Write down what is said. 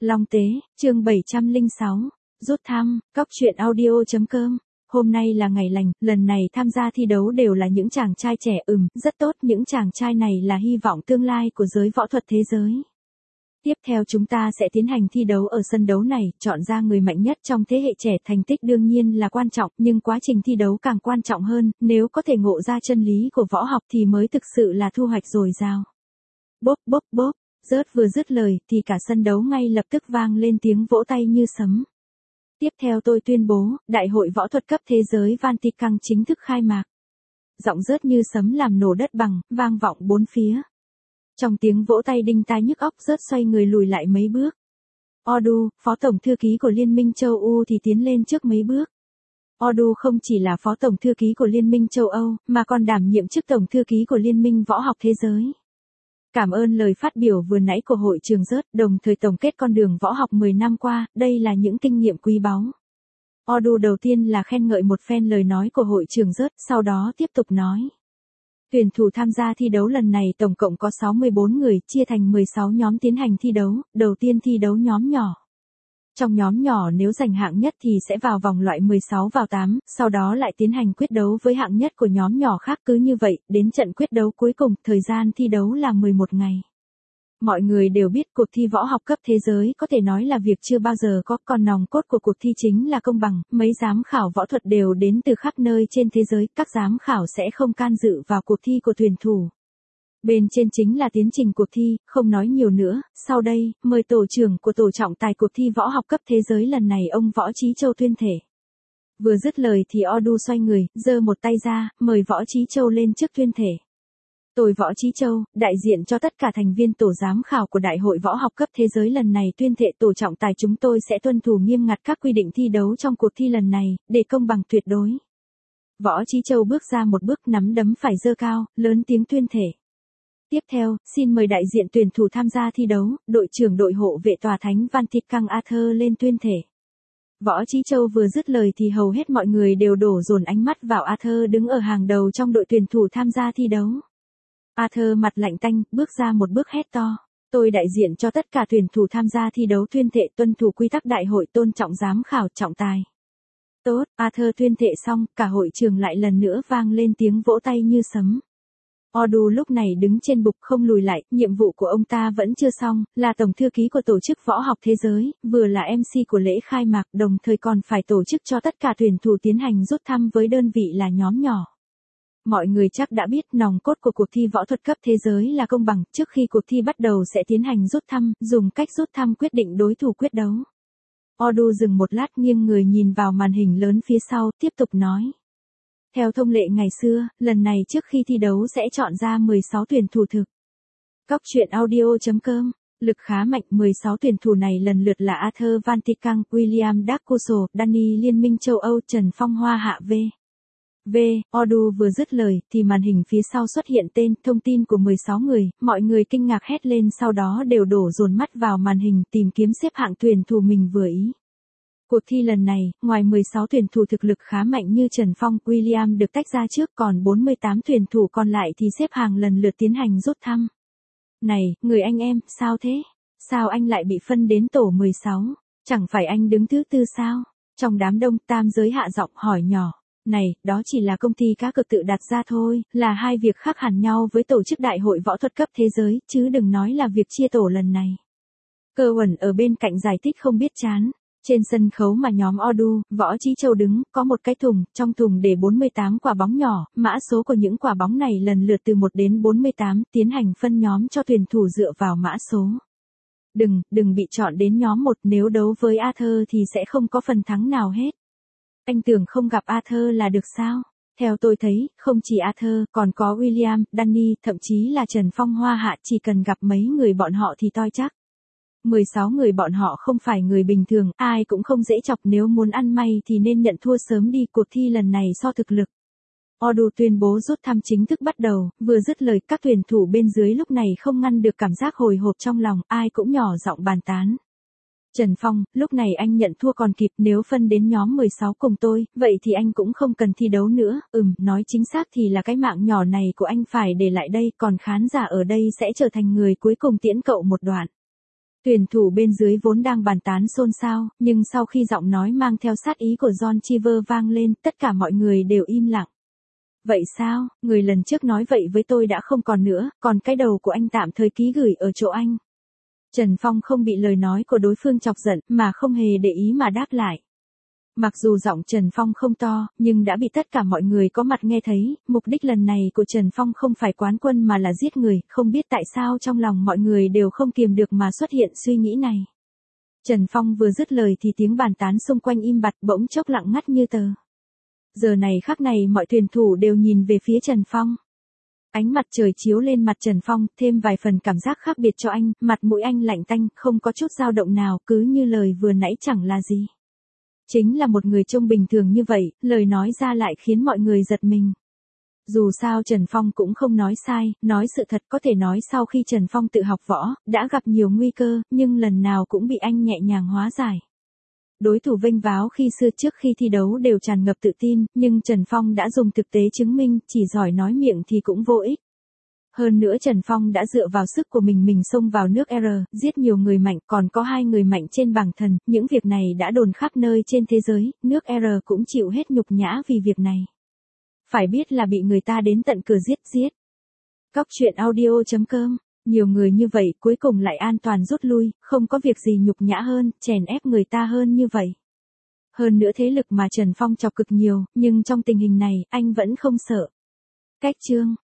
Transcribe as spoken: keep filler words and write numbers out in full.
Long Tế, chương bảy trăm lẻ sáu, rút thăm, cóc truyện audio chấm com. Hôm nay là ngày lành, lần này tham gia thi đấu đều là những chàng trai trẻ, ừm, rất tốt, những chàng trai này là hy vọng tương lai của giới võ thuật thế giới. Tiếp theo chúng ta sẽ tiến hành thi đấu ở sân đấu này, chọn ra người mạnh nhất trong thế hệ trẻ. Thành tích đương nhiên là quan trọng, nhưng quá trình thi đấu càng quan trọng hơn, nếu có thể ngộ ra chân lý của võ học thì mới thực sự là thu hoạch dồi dào. Bốp bốp bốp, rớt vừa dứt lời thì cả sân đấu ngay lập tức vang lên tiếng vỗ tay như sấm. Tiếp theo tôi tuyên bố, Đại hội võ thuật cấp thế giới Vatican chính thức khai mạc. Giọng rớt như sấm làm nổ đất bằng, vang vọng bốn phía. Trong tiếng vỗ tay đinh tai nhức óc, rớt xoay người lùi lại mấy bước. Odu, phó tổng thư ký của Liên minh châu Âu thì tiến lên trước mấy bước. Odu không chỉ là phó tổng thư ký của Liên minh châu Âu, mà còn đảm nhiệm chức tổng thư ký của Liên minh võ học thế giới. Cảm ơn lời phát biểu vừa nãy của hội trường rớt, đồng thời tổng kết con đường võ học mười năm qua, đây là những kinh nghiệm quý báu. Odu đầu tiên là khen ngợi một phen lời nói của hội trường rớt, sau đó tiếp tục nói. Tuyển thủ tham gia thi đấu lần này tổng cộng có sáu mươi bốn người, chia thành mười sáu nhóm tiến hành thi đấu, đầu tiên thi đấu nhóm nhỏ. Trong nhóm nhỏ nếu giành hạng nhất thì sẽ vào vòng loại mười sáu vào tám, sau đó lại tiến hành quyết đấu với hạng nhất của nhóm nhỏ khác, cứ như vậy, đến trận quyết đấu cuối cùng, thời gian thi đấu là mười một ngày. Mọi người đều biết cuộc thi võ học cấp thế giới có thể nói là việc chưa bao giờ có, còn nòng cốt của cuộc thi chính là công bằng, mấy giám khảo võ thuật đều đến từ khắp nơi trên thế giới, các giám khảo sẽ không can dự vào cuộc thi của tuyển thủ. Bên trên chính là tiến trình cuộc thi, không nói nhiều nữa, sau đây, mời tổ trưởng của tổ trọng tài cuộc thi võ học cấp thế giới lần này ông Võ Chí Châu tuyên thể. Vừa dứt lời thì Odu xoay người, giơ một tay ra, mời Võ Chí Châu lên trước tuyên thể. Tôi Võ Chí Châu, đại diện cho tất cả thành viên tổ giám khảo của Đại hội võ học cấp thế giới lần này tuyên thệ tổ trọng tài chúng tôi sẽ tuân thủ nghiêm ngặt các quy định thi đấu trong cuộc thi lần này, để công bằng tuyệt đối. Võ Chí Châu bước ra một bước, nắm đấm phải giơ cao, lớn tiếng tuyên thể. Tiếp theo, xin mời đại diện tuyển thủ tham gia thi đấu, đội trưởng đội hộ vệ tòa thánh Vatican Arthur lên tuyên thể. Võ Chí Châu vừa dứt lời thì hầu hết mọi người đều đổ dồn ánh mắt vào Arthur đứng ở hàng đầu trong đội tuyển thủ tham gia thi đấu. Arthur mặt lạnh tanh, bước ra một bước hét to. Tôi đại diện cho tất cả tuyển thủ tham gia thi đấu tuyên thệ tuân thủ quy tắc đại hội, tôn trọng giám khảo trọng tài. Tốt, Arthur tuyên thệ xong, cả hội trường lại lần nữa vang lên tiếng vỗ tay như sấm. Odu lúc này đứng trên bục không lùi lại, nhiệm vụ của ông ta vẫn chưa xong, là tổng thư ký của tổ chức võ học thế giới, vừa là em xê của lễ khai mạc, đồng thời còn phải tổ chức cho tất cả tuyển thủ tiến hành rút thăm với đơn vị là nhóm nhỏ. Mọi người chắc đã biết nòng cốt của cuộc thi võ thuật cấp thế giới là công bằng, trước khi cuộc thi bắt đầu sẽ tiến hành rút thăm, dùng cách rút thăm quyết định đối thủ quyết đấu. Odu dừng một lát nghiêng người nhìn vào màn hình lớn phía sau, tiếp tục nói. Theo thông lệ ngày xưa, lần này trước khi thi đấu sẽ chọn ra mười sáu tuyển thủ thực. Cóc truyện audio chấm com, lực khá mạnh, mười sáu tuyển thủ này lần lượt là Arthur Vatican, William Dacuso, Danny Liên minh châu Âu, Trần Phong Hoa Hạ V. V. Odu vừa dứt lời thì màn hình phía sau xuất hiện tên, thông tin của mười sáu người, mọi người kinh ngạc hét lên, sau đó đều đổ dồn mắt vào màn hình tìm kiếm xếp hạng tuyển thủ mình vừa ý. Cuộc thi lần này, ngoài mười sáu tuyển thủ thực lực khá mạnh như Trần Phong, William được tách ra trước, còn bốn mươi tám tuyển thủ còn lại thì xếp hàng lần lượt tiến hành rút thăm. Này, người anh em, sao thế? Sao anh lại bị phân đến tổ mười sáu? Chẳng phải anh đứng thứ tư sao? Trong đám đông, Tam Giới hạ giọng hỏi nhỏ. Này, đó chỉ là công ty cá cược tự đặt ra thôi, là hai việc khác hẳn nhau với tổ chức đại hội võ thuật cấp thế giới, chứ đừng nói là việc chia tổ lần này. Cơ Uẩn ở bên cạnh giải thích không biết chán. Trên sân khấu mà nhóm Odu, Võ Chí Châu đứng, có một cái thùng, trong thùng để bốn mươi tám quả bóng nhỏ, mã số của những quả bóng này lần lượt từ một đến bốn mươi tám, tiến hành phân nhóm cho tuyển thủ dựa vào mã số. Đừng, đừng bị chọn đến nhóm một, nếu đấu với Arthur thì sẽ không có phần thắng nào hết. Anh tưởng không gặp Arthur là được sao? Theo tôi thấy, không chỉ Arthur, còn có William, Danny, thậm chí là Trần Phong Hoa Hạ, chỉ cần gặp mấy người bọn họ thì toi chắc. mười sáu người bọn họ không phải người bình thường, ai cũng không dễ chọc, nếu muốn ăn may thì nên nhận thua sớm đi, cuộc thi lần này so thực lực. Odu tuyên bố rút thăm chính thức bắt đầu, vừa dứt lời các tuyển thủ bên dưới lúc này không ngăn được cảm giác hồi hộp trong lòng, ai cũng nhỏ giọng bàn tán. Trần Phong, lúc này anh nhận thua còn kịp, nếu phân đến nhóm mười sáu cùng tôi, vậy thì anh cũng không cần thi đấu nữa, ừm, nói chính xác thì là cái mạng nhỏ này của anh phải để lại đây, còn khán giả ở đây sẽ trở thành người cuối cùng tiễn cậu một đoạn. Tuyển thủ bên dưới vốn đang bàn tán xôn xao, nhưng sau khi giọng nói mang theo sát ý của John Cheever vang lên, tất cả mọi người đều im lặng. Vậy sao, người lần trước nói vậy với tôi đã không còn nữa, còn cái đầu của anh tạm thời ký gửi ở chỗ anh. Trần Phong không bị lời nói của đối phương chọc giận, mà không hề để ý mà đáp lại. Mặc dù giọng Trần Phong không to, nhưng đã bị tất cả mọi người có mặt nghe thấy, mục đích lần này của Trần Phong không phải quán quân mà là giết người, không biết tại sao trong lòng mọi người đều không kiềm được mà xuất hiện suy nghĩ này. Trần Phong vừa dứt lời thì tiếng bàn tán xung quanh im bặt, bỗng chốc lặng ngắt như tờ. Giờ này khắc này mọi tuyển thủ đều nhìn về phía Trần Phong. Ánh mặt trời chiếu lên mặt Trần Phong, thêm vài phần cảm giác khác biệt cho anh, mặt mũi anh lạnh tanh, không có chút dao động nào, cứ như lời vừa nãy chẳng là gì. Chính là một người trông bình thường như vậy, lời nói ra lại khiến mọi người giật mình. Dù sao Trần Phong cũng không nói sai, nói sự thật, có thể nói sau khi Trần Phong tự học võ, đã gặp nhiều nguy cơ, nhưng lần nào cũng bị anh nhẹ nhàng hóa giải. Đối thủ vênh váo khi xưa trước khi thi đấu đều tràn ngập tự tin, nhưng Trần Phong đã dùng thực tế chứng minh, chỉ giỏi nói miệng thì cũng vô ích. Hơn nữa Trần Phong đã dựa vào sức của mình mình xông vào nước R, giết nhiều người mạnh, còn có hai người mạnh trên bảng thần, những việc này đã đồn khắp nơi trên thế giới, nước R cũng chịu hết nhục nhã vì việc này. Phải biết là bị người ta đến tận cửa giết giết. Cóc truyện audio chấm com, nhiều người như vậy cuối cùng lại an toàn rút lui, không có việc gì nhục nhã hơn, chèn ép người ta hơn như vậy. Hơn nữa thế lực mà Trần Phong chọc cực nhiều, nhưng trong tình hình này, anh vẫn không sợ. Cách chương